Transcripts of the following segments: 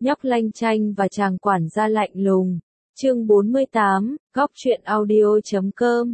nhóc lanh chanh và chàng quản gia lạnh lùng. Chương 48, góc truyện audio.com.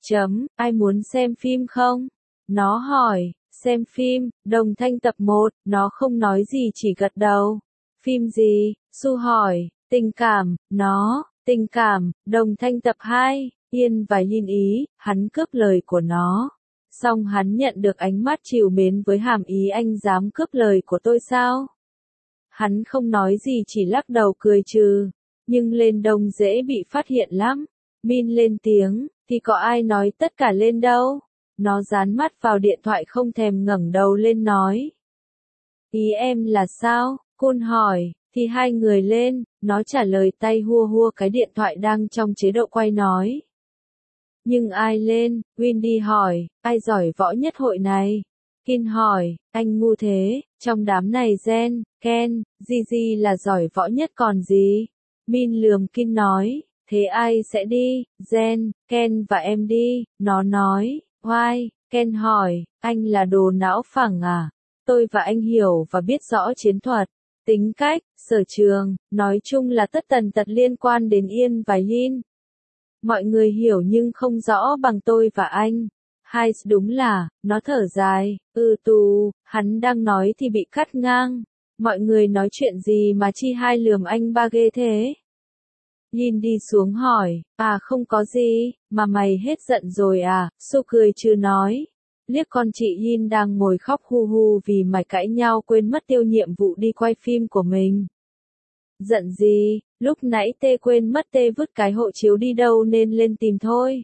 Ai muốn xem phim không? Nó hỏi, xem phim, Đồng Thanh tập 1, nó không nói gì chỉ gật đầu. Phim gì? Su hỏi, tình cảm, tình cảm, Đồng Thanh tập 2, Yên và Yin ý, hắn cướp lời của nó. Xong hắn nhận được ánh mắt trìu mến với hàm ý anh dám cướp lời của tôi sao? Hắn không nói gì chỉ lắc đầu cười trừ. Nhưng lên Đông dễ bị phát hiện lắm. Min lên tiếng, thì có ai nói tất cả lên đâu. Nó dán mắt vào điện thoại không thèm ngẩng đầu lên nói. Ý em là sao? Côn hỏi, thì hai người lên, nó trả lời tay hua hua cái điện thoại đang trong chế độ quay nói. Nhưng ai lên? Windy hỏi, ai giỏi võ nhất hội này? Kin hỏi, anh ngu thế, trong đám này Jen, Ken, Gigi là giỏi võ nhất còn gì? Min lườm Kin nói, thế ai sẽ đi? Jen, Ken và em đi, nó nói. Why? Ken hỏi, anh là đồ não phẳng à? Tôi và anh hiểu và biết rõ chiến thuật, tính cách, sở trường, nói chung là tất tần tật liên quan đến Yên và Yin. Mọi người hiểu nhưng không rõ bằng tôi và anh. Hai đúng là, nó thở dài, hắn đang nói thì bị cắt ngang. Mọi người nói chuyện gì mà chi hai lườm anh ba ghê thế? Yin đi xuống hỏi, không có gì, mà mày hết giận rồi à? Su cười trừ nói. Liếc con chị Yin đang ngồi khóc hu hu vì mày cãi nhau quên mất tiêu nhiệm vụ đi quay phim của mình. Giận gì, lúc nãy tê quên mất tê vứt cái hộ chiếu đi đâu nên lên tìm thôi.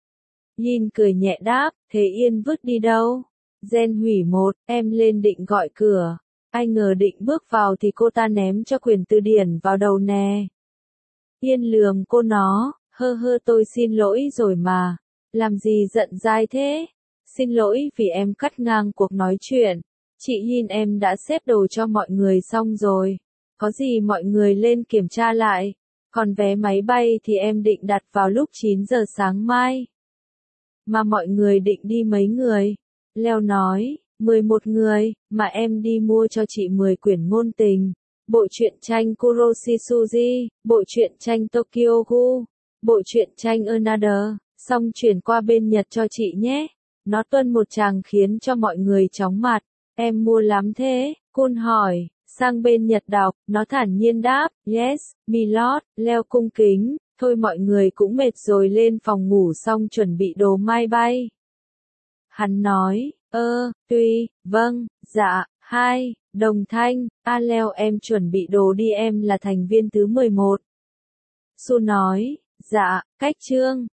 Yin cười nhẹ đáp, thế Yên vứt đi đâu? Jen hủy một, em lên định gọi cửa. Ai ngờ định bước vào thì cô ta ném cho quyển từ điển vào đầu nè. Yên lườm cô nó, tôi xin lỗi rồi mà. Làm gì giận dai thế? Xin lỗi vì em cắt ngang cuộc nói chuyện. Chị Yin em đã xếp đồ cho mọi người xong rồi. Có gì mọi người lên kiểm tra lại. Còn vé máy bay thì em định đặt vào lúc 9 giờ sáng mai. Mà mọi người định đi mấy người? Leo nói, 11 người, mà em đi mua cho chị 10 quyển ngôn tình. Bộ truyện tranh Kuroshitsuji, bộ truyện tranh Tokyo Ghoul, bộ truyện tranh Another, xong chuyển qua bên Nhật cho chị nhé. Nó tuân một tràng khiến cho mọi người chóng mặt. Em mua lắm thế? Côn hỏi. Sang bên Nhật đọc, nó thản nhiên đáp, yes, milord, Leo cung kính, thôi mọi người cũng mệt rồi lên phòng ngủ xong chuẩn bị đồ mai bay. Hắn nói, vâng, dạ, Đồng Thanh, Leo em chuẩn bị đồ đi em là thành viên thứ 11. Su nói, dạ, cách chương.